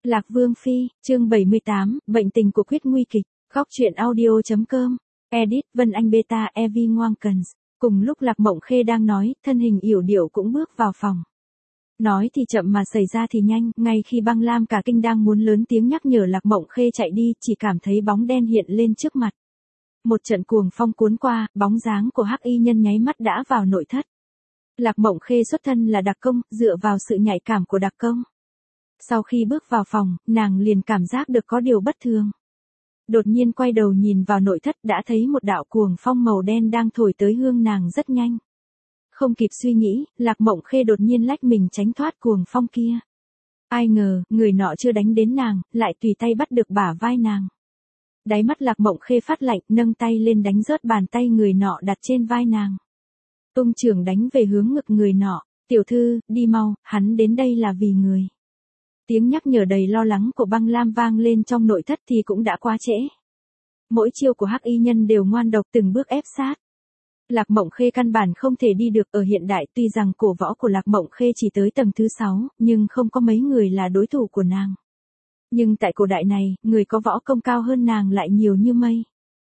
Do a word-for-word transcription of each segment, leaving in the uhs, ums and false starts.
Lạc Vương Phi, chương bảy mươi tám, bệnh tình của Quyết nguy kịch, góc truyện audio.com, edit, Vân Anh Beta, Evi Ngoang Cần. Cùng lúc Lạc Mộng Khê đang nói, thân hình yểu điệu cũng bước vào phòng. Nói thì chậm mà xảy ra thì nhanh, ngay khi Băng Lam cả kinh đang muốn lớn tiếng nhắc nhở Lạc Mộng Khê chạy đi, chỉ cảm thấy bóng đen hiện lên trước mặt. Một trận cuồng phong cuốn qua, bóng dáng của Hắc Y Nhân nháy mắt đã vào nội thất. Lạc Mộng Khê xuất thân là đặc công, dựa vào sự nhạy cảm của đặc công. Sau khi bước vào phòng, nàng liền cảm giác được có điều bất thường. Đột nhiên quay đầu nhìn vào nội thất đã thấy một đạo cuồng phong màu đen đang thổi tới hương nàng rất nhanh. Không kịp suy nghĩ, Lạc Mộng Khê đột nhiên lách mình tránh thoát cuồng phong kia. Ai ngờ, người nọ chưa đánh đến nàng, lại tùy tay bắt được bả vai nàng. Đáy mắt Lạc Mộng Khê phát lạnh, nâng tay lên đánh rớt bàn tay người nọ đặt trên vai nàng. Tung chưởng đánh về hướng ngực người nọ, tiểu thư, đi mau, hắn đến đây là vì người. Tiếng nhắc nhở đầy lo lắng của Băng Lam vang lên trong nội thất thì cũng đã quá trễ. Mỗi chiêu của Hắc Y Nhân đều ngoan độc từng bước ép sát. Lạc Mộng Khê căn bản không thể đi được ở hiện đại, tuy rằng cổ võ của Lạc Mộng Khê chỉ tới tầng thứ sáu, nhưng không có mấy người là đối thủ của nàng. Nhưng tại cổ đại này, người có võ công cao hơn nàng lại nhiều như mây.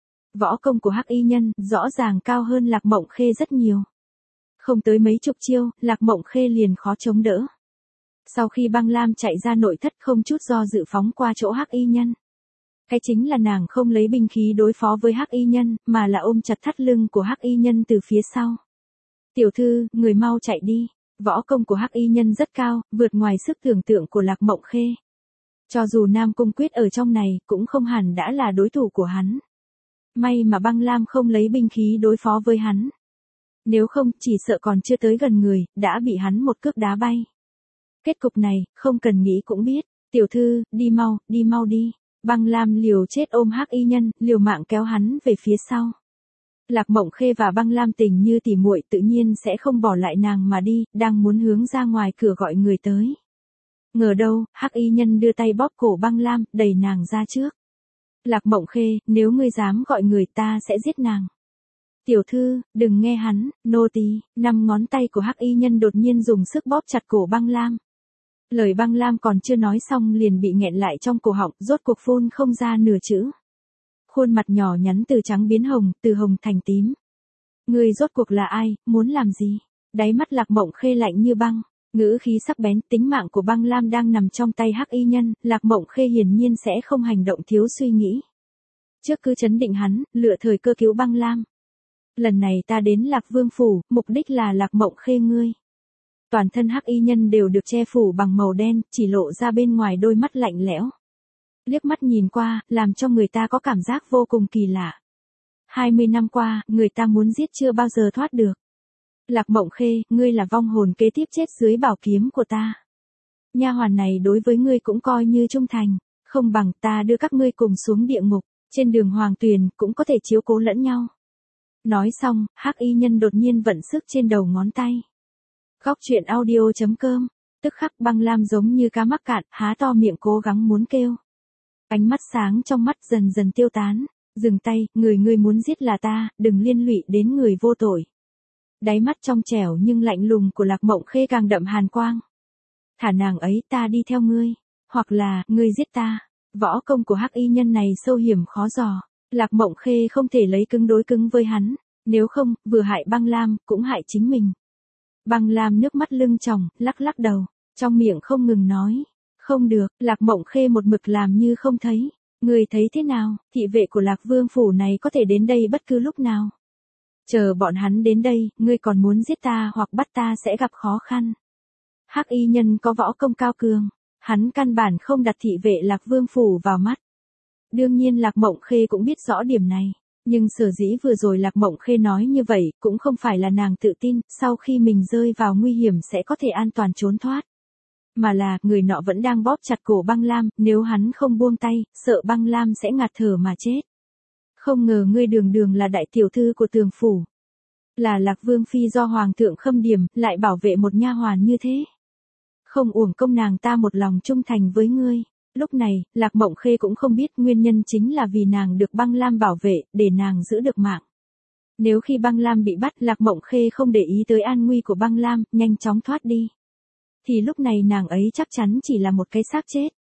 Võ công của Hắc Y Nhân rõ ràng cao hơn Lạc Mộng Khê rất nhiều. Không tới mấy chục chiêu, Lạc Mộng Khê liền khó chống đỡ. Sau khi Băng Lam chạy ra nội thất không chút do dự phóng qua chỗ Hắc Y Nhân. Cái chính là nàng không lấy binh khí đối phó với Hắc Y Nhân, mà là ôm chặt thắt lưng của Hắc Y Nhân từ phía sau. Tiểu thư, người mau chạy đi. Võ công của Hắc Y Nhân rất cao, vượt ngoài sức tưởng tượng của Lạc Mộng Khê. Cho dù Nam Cung Quyết ở trong này, cũng không hẳn đã là đối thủ của hắn. May mà Băng Lam không lấy binh khí đối phó với hắn. Nếu không, chỉ sợ còn chưa tới gần người, đã bị hắn một cước đá bay. Kết cục này, không cần nghĩ cũng biết. Tiểu thư, đi mau, đi mau đi. Băng Lam liều chết ôm Hắc Y Nhân, liều mạng kéo hắn về phía sau. Lạc Mộng Khê và Băng Lam tình như tỉ muội tự nhiên sẽ không bỏ lại nàng mà đi, đang muốn hướng ra ngoài cửa gọi người tới. Ngờ đâu, Hắc Y Nhân đưa tay bóp cổ Băng Lam, đẩy nàng ra trước. Lạc Mộng Khê, nếu ngươi dám gọi người ta sẽ giết nàng. Tiểu thư, đừng nghe hắn, nô tỳ. Năm ngón tay của Hắc Y Nhân đột nhiên dùng sức bóp chặt cổ Băng Lam. Lời Băng Lam còn chưa nói xong liền bị nghẹn lại trong cổ họng, rốt cuộc phun không ra nửa chữ. Khuôn mặt nhỏ nhắn từ trắng biến hồng, từ hồng thành tím. Ngươi rốt cuộc là ai, muốn làm gì? Đáy mắt Lạc Mộng Khê lạnh như băng, ngữ khí sắc bén, tính mạng của Băng Lam đang nằm trong tay Hắc Y Nhân, Lạc Mộng Khê hiển nhiên sẽ không hành động thiếu suy nghĩ. Trước cứ trấn định hắn, lựa thời cơ cứu Băng Lam. Lần này ta đến Lạc Vương phủ, mục đích là Lạc Mộng Khê ngươi. Toàn thân Hắc Y Nhân đều được che phủ bằng màu đen, chỉ lộ ra bên ngoài đôi mắt lạnh lẽo. Liếc mắt nhìn qua, làm cho người ta có cảm giác vô cùng kỳ lạ. hai mươi năm qua, người ta muốn giết chưa bao giờ thoát được. Lạc Mộng Khê, ngươi là vong hồn kế tiếp chết dưới bảo kiếm của ta. Nha hoàn này đối với ngươi cũng coi như trung thành, không bằng ta đưa các ngươi cùng xuống địa ngục, trên đường Hoàng Tuyền cũng có thể chiếu cố lẫn nhau. Nói xong, Hắc Y Nhân đột nhiên vận sức trên đầu ngón tay. Góc truyện audio.com, tức khắc Băng Lam giống như cá mắc cạn, há to miệng cố gắng muốn kêu. Ánh mắt sáng trong mắt dần dần tiêu tán, dừng tay, người ngươi muốn giết là ta, đừng liên lụy đến người vô tội. Đáy mắt trong trẻo nhưng lạnh lùng của Lạc Mộng Khê càng đậm hàn quang. Thả nàng ấy, ta đi theo ngươi, hoặc là, ngươi giết ta. Võ công của Hắc Y Nhân này sâu hiểm khó dò, Lạc Mộng Khê không thể lấy cứng đối cứng với hắn, nếu không, vừa hại Băng Lam, cũng hại chính mình. Băng Lam nước mắt lưng tròng, lắc lắc đầu, trong miệng không ngừng nói. Không được, Lạc Mộng Khê một mực làm như không thấy. Người thấy thế nào, thị vệ của Lạc Vương phủ này có thể đến đây bất cứ lúc nào. Chờ bọn hắn đến đây, ngươi còn muốn giết ta hoặc bắt ta sẽ gặp khó khăn. Hắc Y Nhân có võ công cao cường, hắn căn bản không đặt thị vệ Lạc Vương phủ vào mắt. Đương nhiên Lạc Mộng Khê cũng biết rõ điểm này. Nhưng sở dĩ vừa rồi Lạc Mộng Khê nói như vậy, cũng không phải là nàng tự tin, sau khi mình rơi vào nguy hiểm sẽ có thể an toàn trốn thoát. Mà là, người nọ vẫn đang bóp chặt cổ Băng Lam, nếu hắn không buông tay, sợ Băng Lam sẽ ngạt thở mà chết. Không ngờ ngươi đường đường là đại tiểu thư của Tường phủ. Là Lạc Vương Phi do Hoàng thượng khâm điểm, lại bảo vệ một nha hoàn như thế. Không uổng công nàng ta một lòng trung thành với ngươi. Lúc này, Lạc Mộng Khê cũng không biết nguyên nhân chính là vì nàng được Băng Lam bảo vệ, để nàng giữ được mạng. Nếu khi Băng Lam bị bắt, Lạc Mộng Khê không để ý tới an nguy của Băng Lam, nhanh chóng thoát đi. Thì lúc này nàng ấy chắc chắn chỉ là một cái xác chết.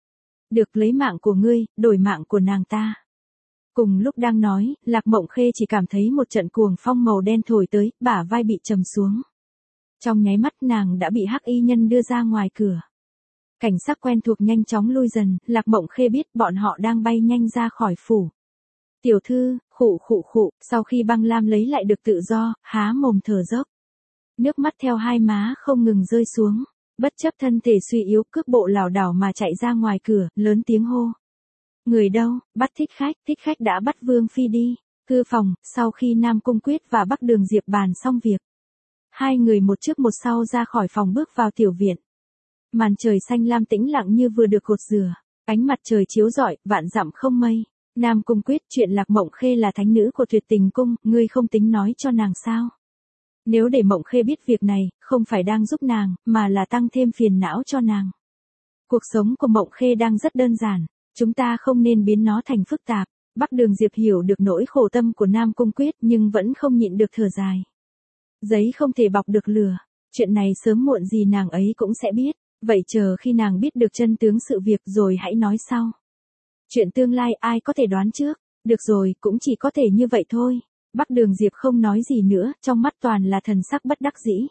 Được lấy mạng của ngươi, đổi mạng của nàng ta. Cùng lúc đang nói, Lạc Mộng Khê chỉ cảm thấy một trận cuồng phong màu đen thổi tới, bả vai bị trầm xuống. Trong nháy mắt nàng đã bị hắc y nhân đưa ra ngoài cửa. Cảnh sắc quen thuộc nhanh chóng lui dần, Lạc Mộng Khê biết bọn họ đang bay nhanh ra khỏi phủ. Tiểu thư, khụ khụ khụ, sau khi Băng Lam lấy lại được tự do, há mồm thở dốc. Nước mắt theo hai má không ngừng rơi xuống, bất chấp thân thể suy yếu cước bộ lảo đảo mà chạy ra ngoài cửa, lớn tiếng hô. Người đâu, bắt thích khách, thích khách đã bắt Vương Phi đi. Thư phòng, sau khi Nam Cung Quyết và Bắc Đường Diệp bàn xong việc. Hai người một trước một sau ra khỏi phòng bước vào tiểu viện. Màn trời xanh lam tĩnh lặng như vừa được gột rửa, ánh mặt trời chiếu rọi, vạn dặm không mây. Nam Cung Quyết, chuyện Lạc Mộng Khê là thánh nữ của Tuyệt Tình Cung, ngươi không tính nói cho nàng sao? Nếu để Mộng Khê biết việc này, không phải đang giúp nàng, mà là tăng thêm phiền não cho nàng. Cuộc sống của Mộng Khê đang rất đơn giản, chúng ta không nên biến nó thành phức tạp. Bắc Đường Diệp hiểu được nỗi khổ tâm của Nam Cung Quyết nhưng vẫn không nhịn được thở dài. Giấy không thể bọc được lửa, chuyện này sớm muộn gì nàng ấy cũng sẽ biết, vậy chờ khi nàng biết được chân tướng sự việc rồi hãy nói sau. Chuyện tương lai ai có thể đoán trước, được rồi, cũng chỉ có thể như vậy thôi. Bắc Đường Diệp không nói gì nữa, trong mắt toàn là thần sắc bất đắc dĩ.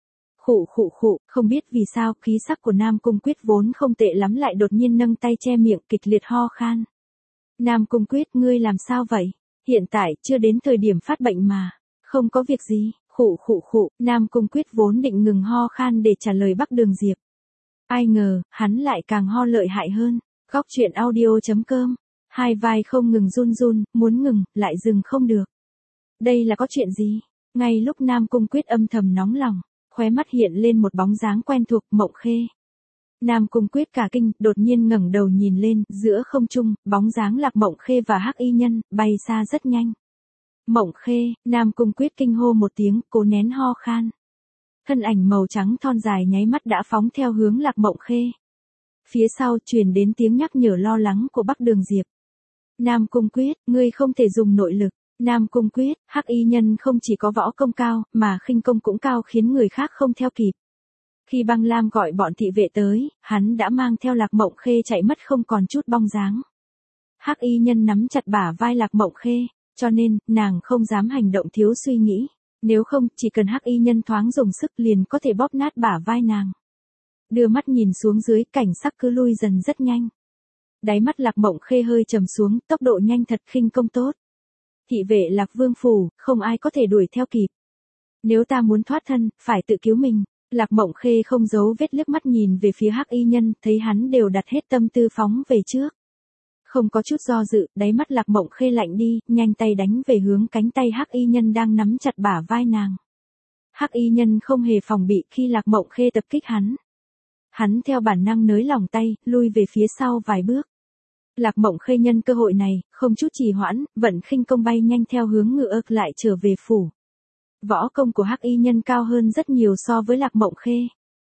Khụ khụ khụ, không biết vì sao, khí sắc của Nam Cung Quyết vốn không tệ lắm lại đột nhiên nâng tay che miệng kịch liệt ho khan. Nam Cung Quyết, ngươi làm sao vậy? Hiện tại chưa đến thời điểm phát bệnh mà. Không có việc gì, khụ khụ khụ, Nam Cung Quyết vốn định ngừng ho khan để trả lời Bắc Đường Diệp. Ai ngờ, hắn lại càng ho lợi hại hơn. Góc truyện audio chấm com. Hai vai không ngừng run run, muốn ngừng, lại dừng không được. Đây là có chuyện gì? Ngay lúc Nam Cung Quyết âm thầm nóng lòng, khóe mắt hiện lên một bóng dáng quen thuộc, Mộng Khê. Nam Cung Quyết cả kinh, đột nhiên ngẩng đầu nhìn lên, giữa không trung, bóng dáng Lạc Mộng Khê và hắc y nhân, bay xa rất nhanh. Mộng Khê, Nam Cung Quyết kinh hô một tiếng, cố nén ho khan. Thân ảnh màu trắng thon dài nháy mắt đã phóng theo hướng Lạc Mộng Khê. Phía sau truyền đến tiếng nhắc nhở lo lắng của Bắc Đường Diệp. Nam Cung Quyết, ngươi không thể dùng nội lực. Nam Cung Quyết, hắc y nhân không chỉ có võ công cao, mà khinh công cũng cao khiến người khác không theo kịp. Khi Băng Lam gọi bọn thị vệ tới, hắn đã mang theo Lạc Mộng Khê chạy mất không còn chút bóng dáng. Hắc y nhân nắm chặt bả vai Lạc Mộng Khê, cho nên, nàng không dám hành động thiếu suy nghĩ. Nếu không, chỉ cần hắc y nhân thoáng dùng sức liền có thể bóp nát bả vai nàng. Đưa mắt nhìn xuống dưới, cảnh sắc cứ lui dần rất nhanh. Đáy mắt Lạc Mộng Khê hơi trầm xuống, tốc độ nhanh thật, khinh công tốt. Thị vệ Lạc Vương phủ, không ai có thể đuổi theo kịp. Nếu ta muốn thoát thân, phải tự cứu mình. Lạc Mộng Khê không giấu vết liếc mắt nhìn về phía hắc y nhân, thấy hắn đều đặt hết tâm tư phóng về trước. Không có chút do dự, đáy mắt Lạc Mộng Khê lạnh đi, nhanh tay đánh về hướng cánh tay hắc y nhân đang nắm chặt bả vai nàng. Hắc y nhân không hề phòng bị khi Lạc Mộng Khê tập kích hắn. Hắn theo bản năng nới lỏng tay, lui về phía sau vài bước. Lạc Mộng Khê nhân cơ hội này, không chút trì hoãn, vận khinh công bay nhanh theo hướng ngựa ực lại trở về phủ. Võ công của hắc y nhân cao hơn rất nhiều so với Lạc Mộng Khê.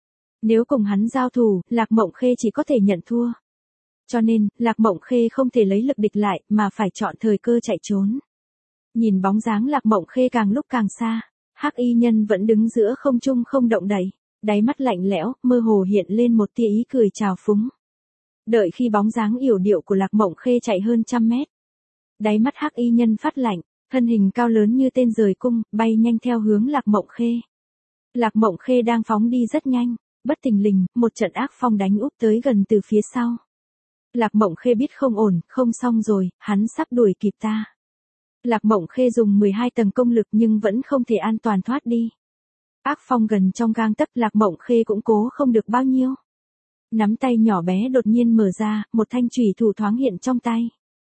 Nếu cùng hắn giao thủ, Lạc Mộng Khê chỉ có thể nhận thua. Cho nên, Lạc Mộng Khê không thể lấy lực địch lại, mà phải chọn thời cơ chạy trốn. Nhìn bóng dáng Lạc Mộng Khê càng lúc càng xa, hắc y nhân vẫn đứng giữa không trung không động đậy, đáy mắt lạnh lẽo, mơ hồ hiện lên một tia ý cười trào phúng. Đợi khi bóng dáng yểu điệu của Lạc Mộng Khê chạy hơn trăm mét, đáy mắt hắc y nhân phát lạnh, thân hình cao lớn như tên rời cung, bay nhanh theo hướng Lạc Mộng Khê. Lạc Mộng Khê đang phóng đi rất nhanh, bất thình lình, một trận ác phong đánh úp tới gần từ phía sau. Lạc Mộng Khê biết không ổn, không xong rồi, hắn sắp đuổi kịp ta. Lạc Mộng Khê dùng mười hai tầng công lực nhưng vẫn không thể an toàn thoát đi. Ác phong gần trong gang tấc, Lạc Mộng Khê cũng cố không được bao nhiêu. Nắm tay nhỏ bé đột nhiên mở ra, một thanh chùy thủ thoáng hiện trong tay.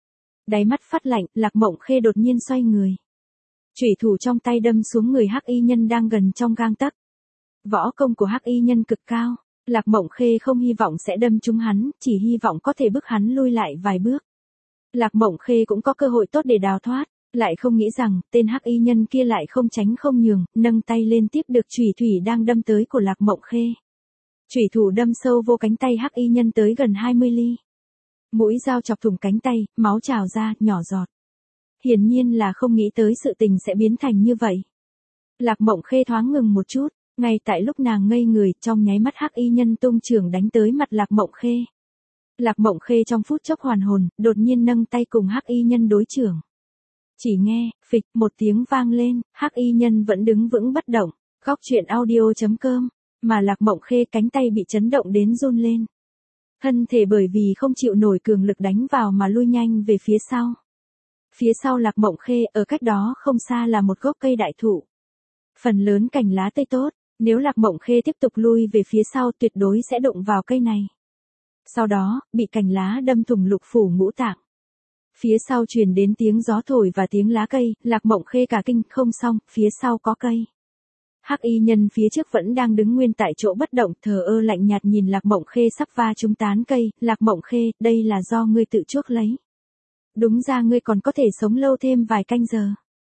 Đáy mắt phát lạnh, Lạc Mộng Khê đột nhiên xoay người. Chùy thủ trong tay đâm xuống người hắc y nhân đang gần trong gang tấc. Võ công của hắc y nhân cực cao, Lạc Mộng Khê không hy vọng sẽ đâm trúng hắn, chỉ hy vọng có thể bức hắn lui lại vài bước. Lạc Mộng Khê cũng có cơ hội tốt để đào thoát, lại không nghĩ rằng, tên hắc y nhân kia lại không tránh không nhường, nâng tay lên tiếp được chùy thủy đang đâm tới của Lạc Mộng Khê. Chùy thủ đâm sâu vô cánh tay hắc y nhân tới gần hai mươi ly. Mũi dao chọc thủng cánh tay, máu trào ra, nhỏ giọt. Hiển nhiên là không nghĩ tới sự tình sẽ biến thành như vậy. Lạc Mộng Khê thoáng ngừng một chút, ngay tại lúc nàng ngây người, trong nháy mắt hắc y nhân tung chưởng đánh tới mặt Lạc Mộng Khê. Lạc Mộng Khê trong phút chốc hoàn hồn, đột nhiên nâng tay cùng Hắc Y Nhân đối chưởng. Chỉ nghe, phịch, một tiếng vang lên, Hắc Y Nhân vẫn đứng vững bất động. Góc truyện audio.com, mà Lạc Mộng Khê cánh tay bị chấn động đến run lên. Thân thể bởi vì không chịu nổi cường lực đánh vào mà lui nhanh về phía sau. Phía sau Lạc Mộng Khê, ở cách đó không xa là một gốc cây đại thụ. Phần lớn cành lá tươi tốt, nếu Lạc Mộng Khê tiếp tục lui về phía sau tuyệt đối sẽ đụng vào cây này. Sau đó, bị cành lá đâm thủng lục phủ ngũ tạng. Phía sau truyền đến tiếng gió thổi và tiếng lá cây, Lạc Mộng Khê cả kinh, không xong, phía sau có cây. Hắc Y Nhân phía trước vẫn đang đứng nguyên tại chỗ bất động, thờ ơ lạnh nhạt nhìn Lạc Mộng Khê sắp va trúng tán cây. Lạc Mộng Khê, đây là do ngươi tự chuốc lấy. Đúng ra ngươi còn có thể sống lâu thêm vài canh giờ.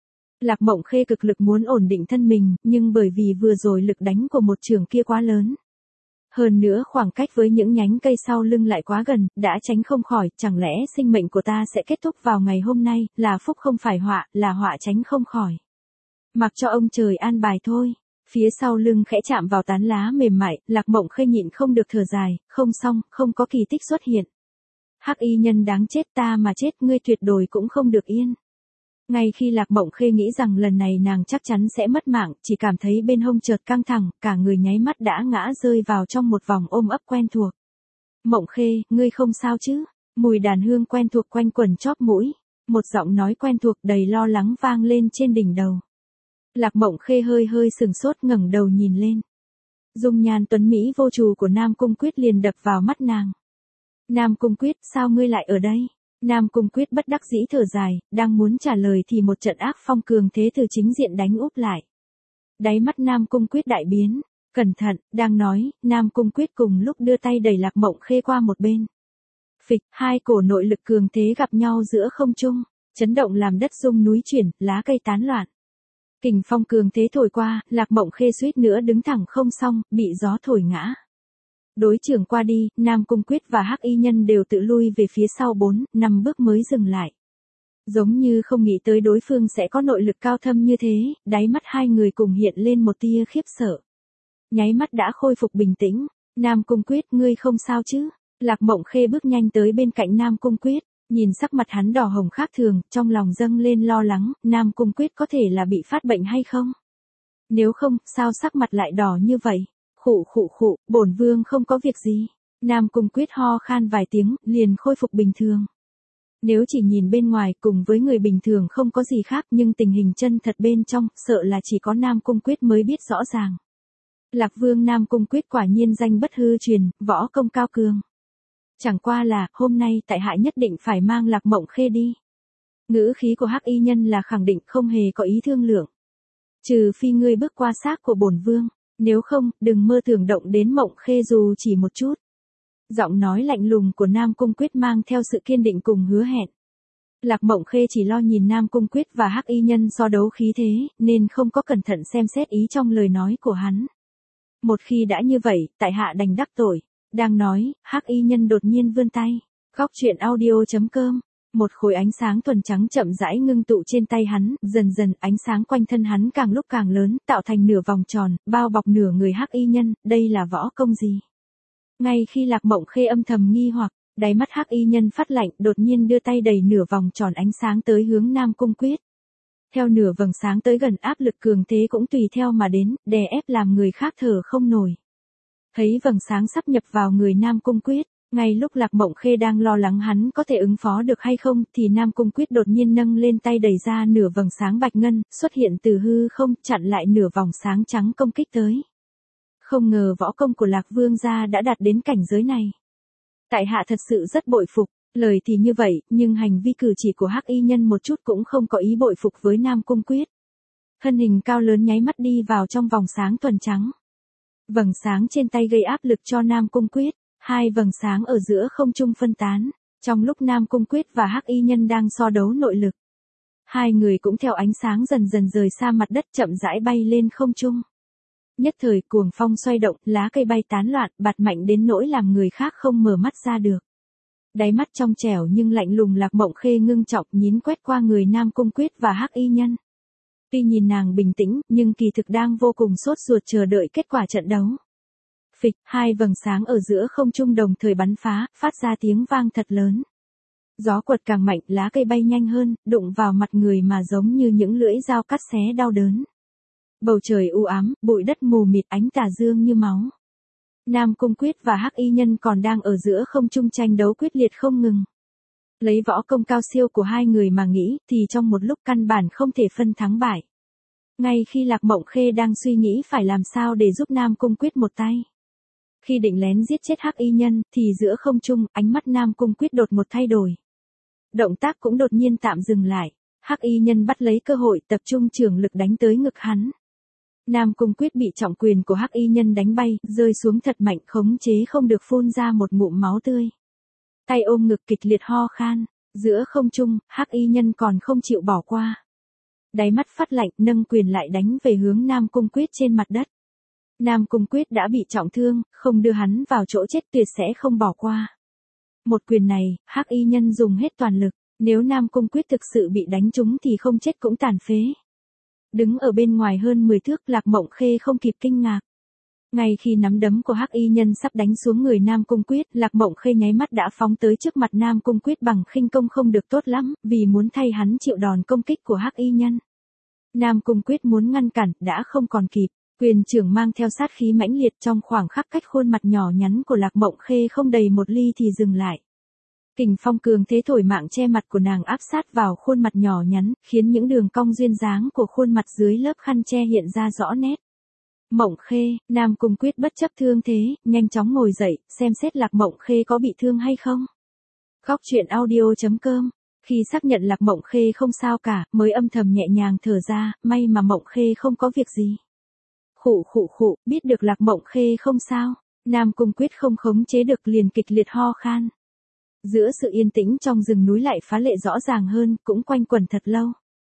Lạc Mộng Khê cực lực muốn ổn định thân mình, nhưng bởi vì vừa rồi lực đánh của một chưởng kia quá lớn. Hơn nữa khoảng cách với những nhánh cây sau lưng lại quá gần, đã tránh không khỏi, chẳng lẽ sinh mệnh của ta sẽ kết thúc vào ngày hôm nay, là phúc không phải họa, là họa tránh không khỏi. Mặc cho ông trời an bài thôi. Phía sau lưng khẽ chạm vào tán lá mềm mại, Lạc Mộng Khê nhịn không được thở dài, không xong, không có kỳ tích xuất hiện. Hắc Y Nhân đáng chết, ta mà chết ngươi tuyệt đối cũng không được yên. Ngay khi Lạc Mộng Khê nghĩ rằng lần này nàng chắc chắn sẽ mất mạng, chỉ cảm thấy bên hông chợt căng thẳng, cả người nháy mắt đã ngã rơi vào trong một vòng ôm ấp quen thuộc. Mộng Khê, ngươi không sao chứ? Mùi đàn hương quen thuộc quanh quẩn chóp mũi, một giọng nói quen thuộc đầy lo lắng vang lên trên đỉnh đầu. Lạc Mộng Khê hơi hơi sừng sốt ngẩng đầu nhìn lên. Dung nhan tuấn mỹ vô trù của Nam Cung Quyết liền đập vào mắt nàng. Nam Cung Quyết, sao ngươi lại ở đây? Nam Cung Quyết bất đắc dĩ thở dài, đang muốn trả lời thì một trận ác phong cường thế từ chính diện đánh úp lại. Đáy mắt Nam Cung Quyết đại biến, cẩn thận, đang nói, Nam Cung Quyết cùng lúc đưa tay đẩy Lạc Mộng Khê qua một bên. Phịch, hai cổ nội lực cường thế gặp nhau giữa không trung, chấn động làm đất rung núi chuyển, lá cây tán loạn. Kình phong cường thế thổi qua, Lạc Mộng Khê suýt nữa đứng thẳng không xong, bị gió thổi ngã. Đối chưởng qua đi, Nam Cung Quyết và Hắc Y Nhân đều tự lui về phía sau bốn, năm bước mới dừng lại. Giống như không nghĩ tới đối phương sẽ có nội lực cao thâm như thế, đáy mắt hai người cùng hiện lên một tia khiếp sợ. Nháy mắt đã khôi phục bình tĩnh, Nam Cung Quyết, ngươi không sao chứ? Lạc Mộng Khê bước nhanh tới bên cạnh Nam Cung Quyết, nhìn sắc mặt hắn đỏ hồng khác thường, trong lòng dâng lên lo lắng, Nam Cung Quyết có thể là bị phát bệnh hay không? Nếu không, sao sắc mặt lại đỏ như vậy? Khụ khụ khụ, bổn vương không có việc gì. Nam Cung Quyết ho khan vài tiếng, liền khôi phục bình thường. Nếu chỉ nhìn bên ngoài cùng với người bình thường không có gì khác, nhưng tình hình chân thật bên trong, sợ là chỉ có Nam Cung Quyết mới biết rõ ràng. Lạc Vương Nam Cung Quyết quả nhiên danh bất hư truyền, võ công cao cường. Chẳng qua là, hôm nay tại hạ nhất định phải mang Lạc Mộng Khê đi. Ngữ khí của Hắc Y Nhân là khẳng định, không hề có ý thương lượng. Trừ phi ngươi bước qua xác của bổn vương, nếu không, đừng mơ tưởng động đến Mộng Khê dù chỉ một chút. Giọng nói lạnh lùng của Nam Cung Quyết mang theo sự kiên định cùng hứa hẹn. Lạc Mộng Khê chỉ lo nhìn Nam Cung Quyết và Hắc Y Nhân so đấu khí thế, nên không có cẩn thận xem xét ý trong lời nói của hắn. Một khi đã như vậy, tại hạ đành đắc tội. Đang nói, Hắc Y Nhân đột nhiên vươn tay. Góc truyện audio.com, một khối ánh sáng thuần trắng chậm rãi ngưng tụ trên tay hắn, dần dần ánh sáng quanh thân hắn càng lúc càng lớn, tạo thành nửa vòng tròn, bao bọc nửa người Hắc Y Nhân, đây là võ công gì? Ngay khi Lạc Mộng Khê âm thầm nghi hoặc, đáy mắt Hắc Y Nhân phát lạnh, đột nhiên đưa tay đẩy nửa vòng tròn ánh sáng tới hướng Nam Cung Quyết. Theo nửa vầng sáng tới gần, áp lực cường thế cũng tùy theo mà đến, đè ép làm người khác thở không nổi. Thấy vầng sáng sắp nhập vào người Nam Cung Quyết, ngay lúc Lạc Mộng Khê đang lo lắng hắn có thể ứng phó được hay không, thì Nam Cung Quyết đột nhiên nâng lên tay đẩy ra nửa vầng sáng bạch ngân, xuất hiện từ hư không, chặn lại nửa vòng sáng trắng công kích tới. Không ngờ võ công của Lạc Vương gia đã đạt đến cảnh giới này. Tại hạ thật sự rất bội phục, lời thì như vậy, nhưng hành vi cử chỉ của Hắc Y Nhân một chút cũng không có ý bội phục với Nam Cung Quyết. Thân hình cao lớn nháy mắt đi vào trong vòng sáng thuần trắng. Vầng sáng trên tay gây áp lực cho Nam Cung Quyết, hai vầng sáng ở giữa không trung phân tán, trong lúc Nam Cung Quyết và Hắc Y Nhân đang so đấu nội lực. Hai người cũng theo ánh sáng dần dần rời xa mặt đất, chậm rãi bay lên không trung. Nhất thời cuồng phong xoay động, lá cây bay tán loạn, bạt mạnh đến nỗi làm người khác không mở mắt ra được. Đáy mắt trong trẻo nhưng lạnh lùng Lạc Mộng Khê ngưng trọng nhín quét qua người Nam Cung Quyết và Hắc Y Nhân. Tuy nhìn nàng bình tĩnh, nhưng kỳ thực đang vô cùng sốt ruột chờ đợi kết quả trận đấu. Phịch, hai vầng sáng ở giữa không trung đồng thời bắn phá, phát ra tiếng vang thật lớn. Gió quật càng mạnh, lá cây bay nhanh hơn, đụng vào mặt người mà giống như những lưỡi dao cắt xé đau đớn. Bầu trời u ám, bụi đất mù mịt, ánh tà dương như máu. Nam Cung Quyết và Hắc Y Nhân còn đang ở giữa không trung tranh đấu quyết liệt không ngừng. Lấy võ công cao siêu của hai người mà nghĩ, thì trong một lúc căn bản không thể phân thắng bại. Ngay khi Lạc Mộng Khê đang suy nghĩ phải làm sao để giúp Nam Cung Quyết một tay. Khi định lén giết chết Hắc Y Nhân, thì giữa không trung, ánh mắt Nam Cung Quyết đột một thay đổi. Động tác cũng đột nhiên tạm dừng lại. Hắc Y Nhân bắt lấy cơ hội tập trung trường lực đánh tới ngực hắn. Nam Cung Quyết bị trọng quyền của Hắc Y Nhân đánh bay, rơi xuống thật mạnh, khống chế không được phun ra một ngụm máu tươi. Tay ôm ngực kịch liệt ho khan, giữa không trung, Hắc Y Nhân còn không chịu bỏ qua. Đáy mắt phát lạnh, nâng quyền lại đánh về hướng Nam Cung Quyết trên mặt đất. Nam Cung Quyết đã bị trọng thương, không đưa hắn vào chỗ chết tuyệt sẽ không bỏ qua. Một quyền này, Hắc Y Nhân dùng hết toàn lực, nếu Nam Cung Quyết thực sự bị đánh trúng thì không chết cũng tàn phế. Đứng ở bên ngoài hơn mười thước, Lạc Mộng Khê không kịp kinh ngạc. Ngay khi nắm đấm của Hắc Y Nhân sắp đánh xuống người Nam Cung Quyết, Lạc Mộng Khê nháy mắt đã phóng tới trước mặt Nam Cung Quyết bằng khinh công không được tốt lắm, vì muốn thay hắn chịu đòn công kích của Hắc Y Nhân. Nam Cung Quyết muốn ngăn cản, đã không còn kịp, quyền trưởng mang theo sát khí mãnh liệt trong khoảng khắc cách khuôn mặt nhỏ nhắn của Lạc Mộng Khê không đầy một ly thì dừng lại. Kình phong cường thế thổi mạng che mặt của nàng áp sát vào khuôn mặt nhỏ nhắn, khiến những đường cong duyên dáng của khuôn mặt dưới lớp khăn che hiện ra rõ nét. Mộng Khê, Nam Cung Quyết bất chấp thương thế, nhanh chóng ngồi dậy, xem xét Lạc Mộng Khê có bị thương hay không. Góc truyện audio chấm com. Khi xác nhận Lạc Mộng Khê không sao cả, mới âm thầm nhẹ nhàng thở ra, may mà Mộng Khê không có việc gì. Khụ khụ khụ, biết được Lạc Mộng Khê không sao, Nam Cung Quyết không khống chế được liền kịch liệt ho khan. Giữa sự yên tĩnh trong rừng núi lại phá lệ rõ ràng hơn, cũng quanh quẩn thật lâu.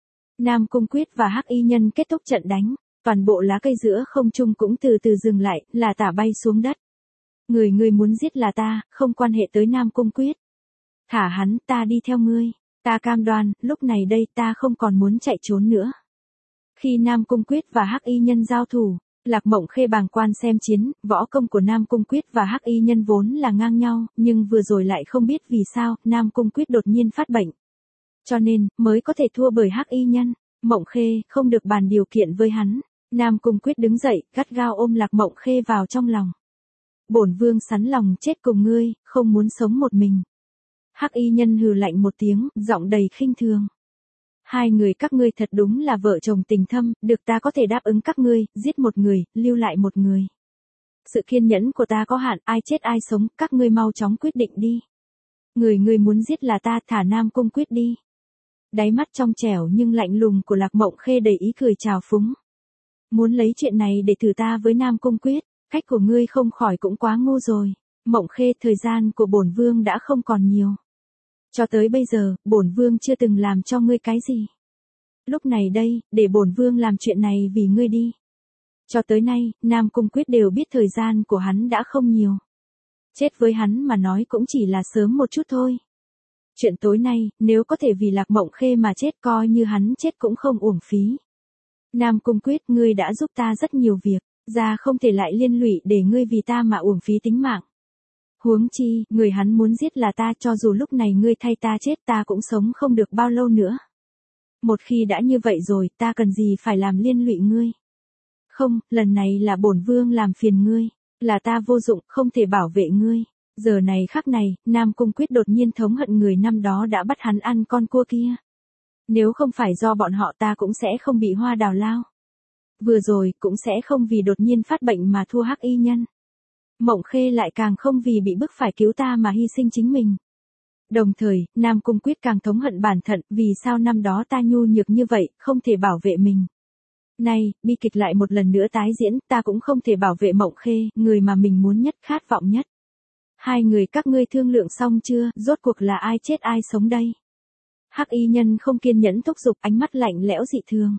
Nam Cung Quyết và Hắc Y Nhân kết thúc trận đánh, toàn bộ lá cây giữa không trung cũng từ từ dừng lại, là tả bay xuống đất. Người ngươi muốn giết là ta, không quan hệ tới Nam Cung Quyết. Thả hắn, ta đi theo ngươi, ta cam đoan, lúc này đây ta không còn muốn chạy trốn nữa. Khi Nam Cung Quyết và Hắc Y Nhân giao thủ, Lạc Mộng Khê bàng quan xem chiến, võ công của Nam Cung Quyết và Hắc Y Nhân vốn là ngang nhau, nhưng vừa rồi lại không biết vì sao, Nam Cung Quyết đột nhiên phát bệnh. Cho nên, mới có thể thua bởi Hắc Y Nhân. Mộng Khê, không được bàn điều kiện với hắn. Nam Cung Quyết đứng dậy, gắt gao ôm Lạc Mộng Khê vào trong lòng. Bổn vương sắn lòng chết cùng ngươi, không muốn sống một mình. Hắc Y Nhân hừ lạnh một tiếng, giọng đầy khinh thường. Hai người các ngươi thật đúng là vợ chồng tình thâm, được ta có thể đáp ứng các ngươi, giết một người, lưu lại một người. Sự kiên nhẫn của ta có hạn, ai chết ai sống, các ngươi mau chóng quyết định đi. Người ngươi muốn giết là ta, thả Nam Cung Quyết đi. Đáy mắt trong trẻo nhưng lạnh lùng của Lạc Mộng Khê đầy ý cười trào phúng. Muốn lấy chuyện này để thử ta với Nam Cung Quyết, cách của ngươi không khỏi cũng quá ngu rồi. Mộng Khê, thời gian của bổn vương đã không còn nhiều. Cho tới bây giờ, bổn vương chưa từng làm cho ngươi cái gì. Lúc này đây, để bổn vương làm chuyện này vì ngươi đi. Cho tới nay, Nam Cung Quyết đều biết thời gian của hắn đã không nhiều. Chết với hắn mà nói cũng chỉ là sớm một chút thôi. Chuyện tối nay, nếu có thể vì Lạc Mộng Khê mà chết coi như hắn chết cũng không uổng phí. Nam Cung Quyết, ngươi đã giúp ta rất nhiều việc, ra không thể lại liên lụy để ngươi vì ta mà uổng phí tính mạng. Huống chi, người hắn muốn giết là ta, cho dù lúc này ngươi thay ta chết ta cũng sống không được bao lâu nữa. Một khi đã như vậy rồi, ta cần gì phải làm liên lụy ngươi. Không, lần này là bổn vương làm phiền ngươi, là ta vô dụng, không thể bảo vệ ngươi. Giờ này khắc này, Nam Cung Quyết đột nhiên thống hận người năm đó đã bắt hắn ăn con cua kia. Nếu không phải do bọn họ ta cũng sẽ không bị hoa đào lao. Vừa rồi, cũng sẽ không vì đột nhiên phát bệnh mà thua Hắc Y Nhân. Mộng Khê lại càng không vì bị bức phải cứu ta mà hy sinh chính mình. Đồng thời, Nam Cung Quyết càng thống hận bản thân, vì sao năm đó ta nhu nhược như vậy, không thể bảo vệ mình. Nay, bi kịch lại một lần nữa tái diễn, ta cũng không thể bảo vệ Mộng Khê, người mà mình muốn nhất, khát vọng nhất. Hai người các ngươi thương lượng xong chưa, rốt cuộc là ai chết ai sống đây? Hắc Y Nhân không kiên nhẫn thúc giục, ánh mắt lạnh lẽo dị thường.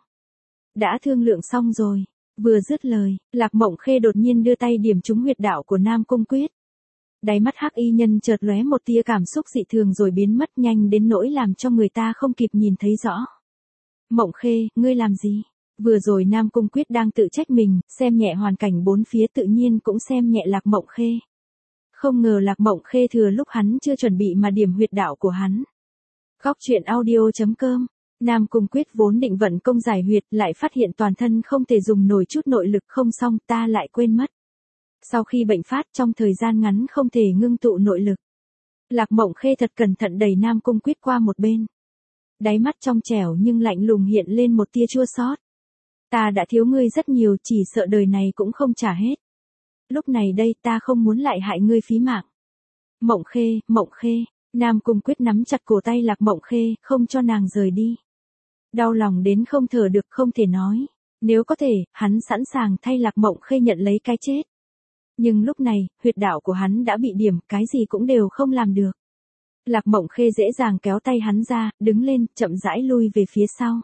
Đã thương lượng xong rồi. Vừa dứt lời, Lạc Mộng Khê đột nhiên đưa tay điểm trúng huyệt đạo của Nam Cung Quyết. Đáy mắt Hắc Y Nhân chợt lóe một tia cảm xúc dị thường rồi biến mất nhanh đến nỗi làm cho người ta không kịp nhìn thấy rõ. Mộng Khê, ngươi làm gì? Vừa rồi Nam Cung Quyết đang tự trách mình, xem nhẹ hoàn cảnh bốn phía tự nhiên cũng xem nhẹ Lạc Mộng Khê. Không ngờ Lạc Mộng Khê thừa lúc hắn chưa chuẩn bị mà điểm huyệt đạo của hắn. Góc truyện audio.com. Nam Cung Quyết vốn định vận công giải huyệt, lại phát hiện toàn thân không thể dùng nổi chút nội lực, không xong ta lại quên mất. Sau khi bệnh phát trong thời gian ngắn không thể ngưng tụ nội lực. Lạc Mộng Khê thật cẩn thận đẩy Nam Cung Quyết qua một bên. Đáy mắt trong trẻo nhưng lạnh lùng hiện lên một tia chua xót. Ta đã thiếu ngươi rất nhiều, chỉ sợ đời này cũng không trả hết. Lúc này đây ta không muốn lại hại ngươi phí mạng. Mộng Khê, Mộng Khê, Nam Cung Quyết nắm chặt cổ tay Lạc Mộng Khê, không cho nàng rời đi. Đau lòng đến không thở được, không thể nói. Nếu có thể, hắn sẵn sàng thay Lạc Mộng Khê nhận lấy cái chết. Nhưng lúc này, huyệt đạo của hắn đã bị điểm, cái gì cũng đều không làm được. Lạc Mộng Khê dễ dàng kéo tay hắn ra, đứng lên, chậm rãi lui về phía sau.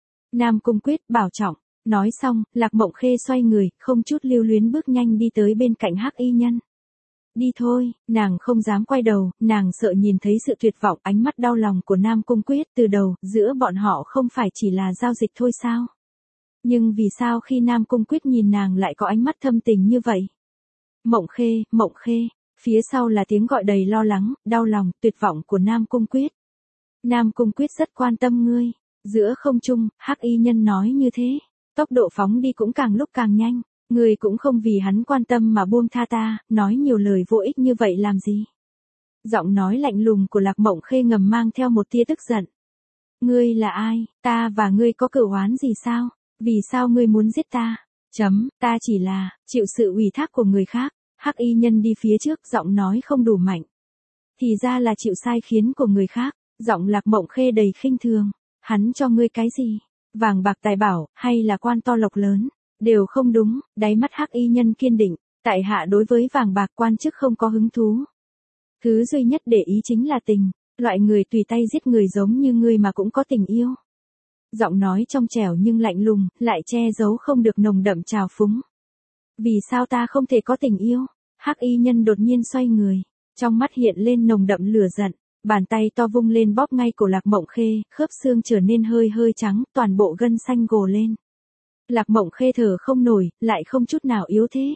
Nam Cung Quyết bảo trọng. Nói xong, Lạc Mộng Khê xoay người, không chút lưu luyến bước nhanh đi tới bên cạnh Hắc Y Nhân. Đi thôi, nàng không dám quay đầu, nàng sợ nhìn thấy sự tuyệt vọng, ánh mắt đau lòng của Nam Cung Quyết. Từ đầu, giữa bọn họ không phải chỉ là giao dịch thôi sao? Nhưng vì sao khi Nam Cung Quyết nhìn nàng lại có ánh mắt thâm tình như vậy? Mộng Khê, Mộng Khê, phía sau là tiếng gọi đầy lo lắng, đau lòng, tuyệt vọng của Nam Cung Quyết. Nam Cung Quyết rất quan tâm ngươi. Giữa không trung, Hắc Y Nhân nói như thế. Tốc độ phóng đi cũng càng lúc càng nhanh. Ngươi cũng không vì hắn quan tâm mà buông tha ta, nói nhiều lời vô ích như vậy làm gì? Giọng nói lạnh lùng của Lạc Mộng Khê ngầm mang theo một tia tức giận. Ngươi là ai? Ta và ngươi có cửu oán gì sao? Vì sao ngươi muốn giết ta? Chấm, ta chỉ là, chịu sự ủy thác của người khác. Hắc Y Nhân đi phía trước, giọng nói không đủ mạnh. Thì ra là chịu sai khiến của người khác. Giọng Lạc Mộng Khê đầy khinh thường. Hắn cho ngươi cái gì? Vàng bạc tài bảo, hay là quan to lộc lớn? Đều không đúng. Đáy mắt Hắc Y Nhân kiên định. Tại hạ đối với vàng bạc quan chức không có hứng thú. Thứ duy nhất để ý chính là tình. Loại người tùy tay giết người giống như ngươi mà cũng có tình yêu. Giọng nói trong trẻo nhưng lạnh lùng, lại che giấu không được nồng đậm trào phúng. Vì sao ta không thể có tình yêu? Hắc Y Nhân đột nhiên xoay người. Trong mắt hiện lên nồng đậm lửa giận. Bàn tay to vung lên bóp ngay cổ Lạc Mộng Khê, khớp xương trở nên hơi hơi trắng, toàn bộ gân xanh gồ lên. Lạc Mộng Khê thở không nổi, lại không chút nào yếu thế.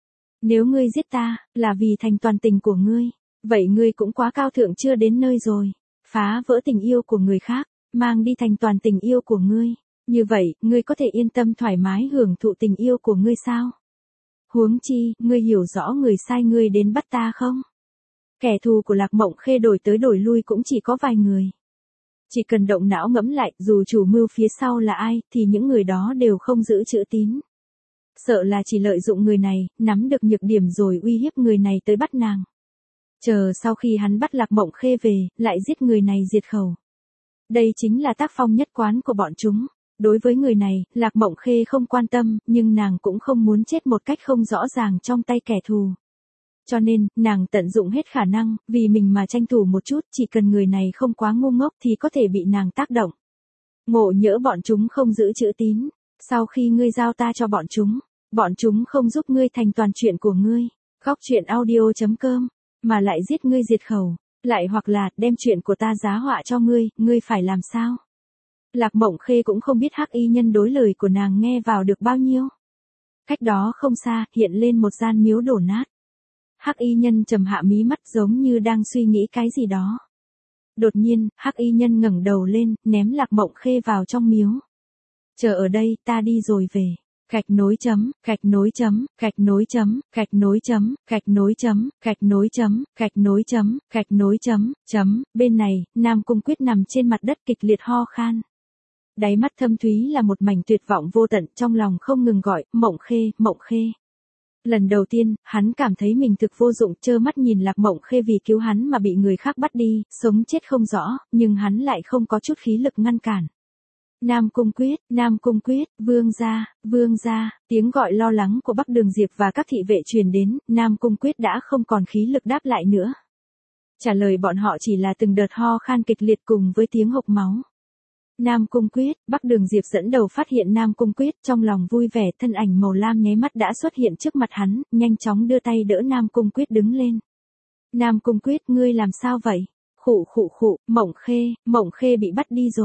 Nếu ngươi giết ta, là vì thành toàn tình của ngươi, vậy ngươi cũng quá cao thượng chưa đến nơi rồi. Phá vỡ tình yêu của người khác, mang đi thành toàn tình yêu của ngươi. Như vậy, ngươi có thể yên tâm thoải mái hưởng thụ tình yêu của ngươi sao? Huống chi, ngươi hiểu rõ người sai ngươi đến bắt ta không? Kẻ thù của Lạc Mộng Khê đổi tới đổi lui cũng chỉ có vài người. Chỉ cần động não ngẫm lại, dù chủ mưu phía sau là ai, thì những người đó đều không giữ chữ tín. Sợ là chỉ lợi dụng người này, nắm được nhược điểm rồi uy hiếp người này tới bắt nàng. Chờ sau khi hắn bắt Lạc Mộng Khê về, lại giết người này diệt khẩu. Đây chính là tác phong nhất quán của bọn chúng. Đối với người này, Lạc Mộng Khê không quan tâm, nhưng nàng cũng không muốn chết một cách không rõ ràng trong tay kẻ thù. Cho nên, nàng tận dụng hết khả năng, vì mình mà tranh thủ một chút, chỉ cần người này không quá ngu ngốc thì có thể bị nàng tác động. Ngộ nhỡ bọn chúng không giữ chữ tín, sau khi ngươi giao ta cho bọn chúng, bọn chúng không giúp ngươi thành toàn chuyện của ngươi, góc truyện audio.com, mà lại giết ngươi diệt khẩu, lại hoặc là đem chuyện của ta giá họa cho ngươi, ngươi phải làm sao? Lạc Mộng Khê cũng không biết Hắc Y Nhân đối lời của nàng nghe vào được bao nhiêu. Cách đó không xa, hiện lên một gian miếu đổ nát. Hắc Y Nhân trầm hạ mí mắt giống như đang suy nghĩ cái gì đó. Đột nhiên, Hắc Y Nhân ngẩng đầu lên, ném Lạc Mộng Khê vào trong miếu. Chờ ở đây, ta đi rồi về. Gạch nối chấm, gạch nối chấm, gạch nối chấm, gạch nối chấm, gạch nối chấm, gạch nối chấm, gạch nối chấm, gạch nối chấm, chấm. Bên này, Nam Cung Quyết nằm trên mặt đất kịch liệt ho khan. Đáy mắt thâm thúy là một mảnh tuyệt vọng vô tận, trong lòng không ngừng gọi, Mộng Khê, Mộng Khê. Lần đầu tiên, hắn cảm thấy mình thực vô dụng, trơ mắt nhìn Lạc Mộng Khê vì cứu hắn mà bị người khác bắt đi, sống chết không rõ, nhưng hắn lại không có chút khí lực ngăn cản. Nam Cung Quyết, Nam Cung Quyết, vương gia, vương gia, tiếng gọi lo lắng của Bắc Đường Diệp và các thị vệ truyền đến, Nam Cung Quyết đã không còn khí lực đáp lại nữa. Trả lời bọn họ chỉ là từng đợt ho khan kịch liệt cùng với tiếng hộc máu. Nam Cung Quyết, Bắc Đường Diệp dẫn đầu phát hiện Nam Cung Quyết, trong lòng vui vẻ, thân ảnh màu lam nháy mắt đã xuất hiện trước mặt hắn, nhanh chóng đưa tay đỡ Nam Cung Quyết đứng lên. Nam Cung Quyết, ngươi làm sao vậy? Khụ khụ khụ, Mộng Khê, Mộng Khê bị bắt đi rồi.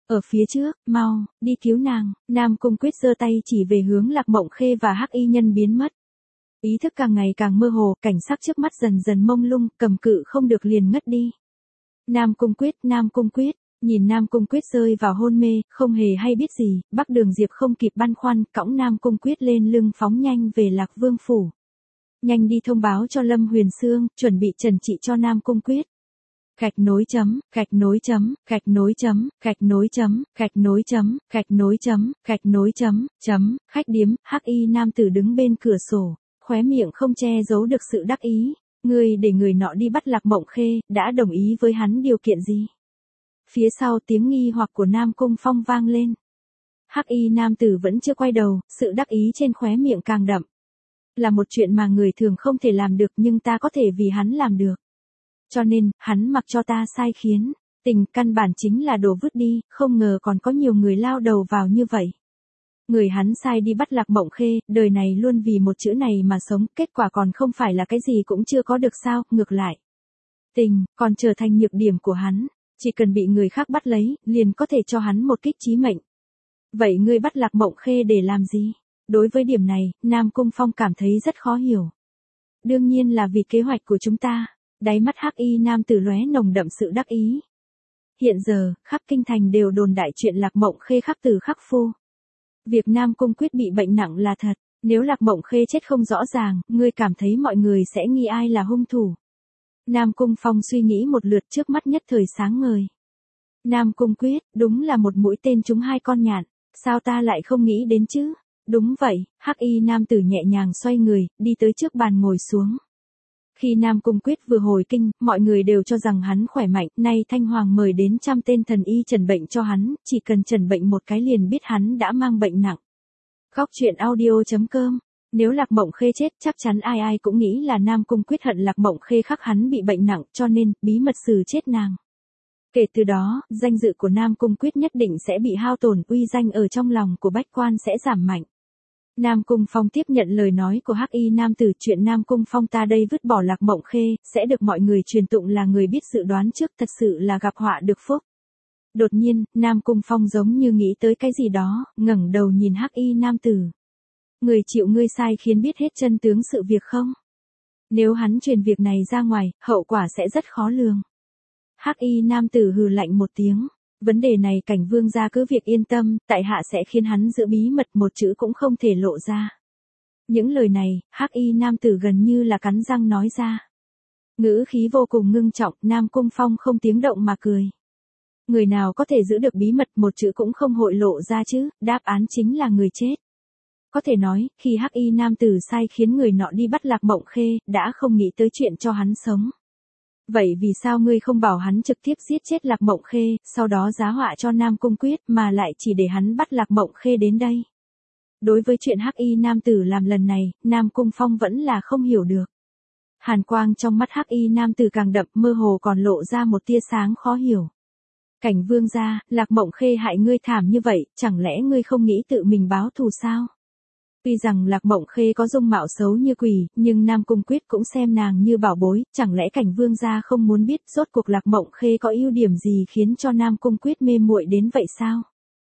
Ở phía trước, mau, đi cứu nàng, Nam Cung Quyết giơ tay chỉ về hướng Lạc Mộng Khê và Hắc Y Nhân biến mất. Ý thức càng ngày càng mơ hồ, cảnh sắc trước mắt dần dần mông lung, cầm cự không được liền ngất đi. Nam Cung Quyết, Nam Cung Quyết, nhìn Nam Cung Quyết rơi vào hôn mê, không hề hay biết gì, Bắc Đường Diệp không kịp băn khoăn, cõng Nam Cung Quyết lên lưng phóng nhanh về Lạc Vương phủ. Nhanh đi thông báo cho Lâm Huyền Sương, chuẩn bị trần trị cho Nam Cung Quyết. Gạch nối chấm, gạch nối chấm, gạch nối chấm, gạch nối chấm, gạch nối chấm, gạch nối chấm, gạch nối chấm, chấm, khách điếm, Hắc Y nam tử đứng bên cửa sổ, khóe miệng không che giấu được sự đắc ý. Ngươi để người nọ đi bắt Lạc Mộng Khê, đã đồng ý với hắn điều kiện gì? Phía sau tiếng nghi hoặc của Nam Cung Phong vang lên. Hắc Y nam tử vẫn chưa quay đầu, sự đắc ý trên khóe miệng càng đậm. Là một chuyện mà người thường không thể làm được nhưng ta có thể vì hắn làm được. Cho nên, hắn mặc cho ta sai khiến, tình căn bản chính là đồ vứt đi, không ngờ còn có nhiều người lao đầu vào như vậy. Người hắn sai đi bắt Lạc Mộng Khê, đời này luôn vì một chữ này mà sống, kết quả còn không phải là cái gì cũng chưa có được sao, ngược lại. Tình, còn trở thành nhược điểm của hắn, chỉ cần bị người khác bắt lấy, liền có thể cho hắn một kích chí mệnh. Vậy ngươi bắt Lạc Mộng Khê để làm gì? Đối với điểm này, Nam Cung Phong cảm thấy rất khó hiểu. Đương nhiên là vì kế hoạch của chúng ta. Đáy mắt Hắc Y nam tử lóe nồng đậm sự đắc ý. Hiện giờ, khắp kinh thành đều đồn đại chuyện Lạc Mộng Khê khắc từ khắc phu. Việc Nam Cung Quyết bị bệnh nặng là thật, nếu Lạc Mộng Khê chết không rõ ràng, ngươi cảm thấy mọi người sẽ nghi ai là hung thủ. Nam Cung Phong suy nghĩ một lượt, trước mắt nhất thời sáng ngời. Nam Cung Quyết, đúng là một mũi tên trúng hai con nhạn, sao ta lại không nghĩ đến chứ? Đúng vậy, Hắc Y nam tử nhẹ nhàng xoay người, đi tới trước bàn ngồi xuống. Khi Nam Cung Quyết vừa hồi kinh, mọi người đều cho rằng hắn khỏe mạnh, nay Thanh Hoàng mời đến trăm tên thần y trần bệnh cho hắn, chỉ cần trần bệnh một cái liền biết hắn đã mang bệnh nặng. Góc truyện audio chấm com. Nếu Lạc Mộng Khê chết, chắc chắn ai ai cũng nghĩ là Nam Cung Quyết hận Lạc Mộng Khê khắc hắn bị bệnh nặng, cho nên, bí mật xử chết nàng. Kể từ đó, danh dự của Nam Cung Quyết nhất định sẽ bị hao tổn, uy danh ở trong lòng của bách quan sẽ giảm mạnh. Nam Cung Phong tiếp nhận lời nói của Hắc Y nam tử, chuyện Nam Cung Phong ta đây vứt bỏ Lạc Mộng Khê, sẽ được mọi người truyền tụng là người biết dự đoán trước, thật sự là gặp họa được phúc. Đột nhiên, Nam Cung Phong giống như nghĩ tới cái gì đó, ngẩng đầu nhìn Hắc Y nam tử. Người chịu ngươi sai khiến biết hết chân tướng sự việc không? Nếu hắn truyền việc này ra ngoài, hậu quả sẽ rất khó lường. Hắc Y nam tử hừ lạnh một tiếng. Vấn đề này Cảnh Vương gia cứ việc yên tâm, tại hạ sẽ khiến hắn giữ bí mật, một chữ cũng không thể lộ ra. Những lời này, Hắc Y nam tử gần như là cắn răng nói ra. Ngữ khí vô cùng ngưng trọng, Nam Cung Phong không tiếng động mà cười. Người nào có thể giữ được bí mật, một chữ cũng không hội lộ ra chứ? Đáp án chính là người chết. Có thể nói, khi Hắc Y nam tử sai khiến người nọ đi bắt Lạc Mộng Khê, đã không nghĩ tới chuyện cho hắn sống. Vậy vì sao ngươi không bảo hắn trực tiếp giết chết Lạc Mộng Khê, sau đó giá họa cho Nam Cung Quyết, mà lại chỉ để hắn bắt Lạc Mộng Khê đến đây? Đối với chuyện Hắc Y nam tử làm lần này, Nam Cung Phong vẫn là không hiểu được. Hàn quang trong mắt Hắc Y nam tử càng đậm, mơ hồ còn lộ ra một tia sáng khó hiểu. Cảnh Vương gia, Lạc Mộng Khê hại ngươi thảm như vậy, chẳng lẽ ngươi không nghĩ tự mình báo thù sao? Tuy rằng Lạc Mộng Khê có dung mạo xấu như quỷ, nhưng Nam Cung Quyết cũng xem nàng như bảo bối, chẳng lẽ Cảnh Vương gia không muốn biết rốt cuộc Lạc Mộng Khê có ưu điểm gì khiến cho Nam Cung Quyết mê muội đến vậy sao?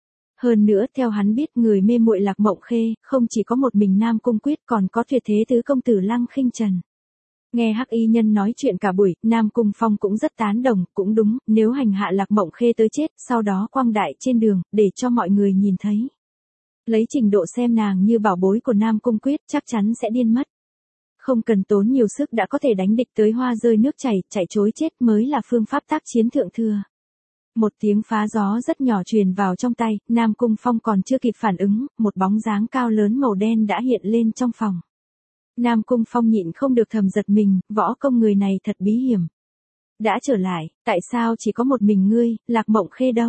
Hơn nữa, theo hắn biết, người mê muội Lạc Mộng Khê, không chỉ có một mình Nam Cung Quyết, còn có tuyệt thế tứ công tử Lăng Khinh Trần. Nghe Hắc Y nhân nói chuyện cả buổi, Nam Cung Phong cũng rất tán đồng, cũng đúng, nếu hành hạ Lạc Mộng Khê tới chết, sau đó quang đại trên đường, để cho mọi người nhìn thấy. Lấy trình độ xem nàng như bảo bối của Nam Cung Quyết, chắc chắn sẽ điên mất. Không cần tốn nhiều sức đã có thể đánh địch tới hoa rơi nước chảy, chạy trối chết mới là phương pháp tác chiến thượng thừa. Một tiếng phá gió rất nhỏ truyền vào trong tay, Nam Cung Phong còn chưa kịp phản ứng, một bóng dáng cao lớn màu đen đã hiện lên trong phòng. Nam Cung Phong nhịn không được thầm giật mình, võ công người này thật bí hiểm. Đã trở lại, tại sao chỉ có một mình ngươi, Lạc Mộng Khê đâu?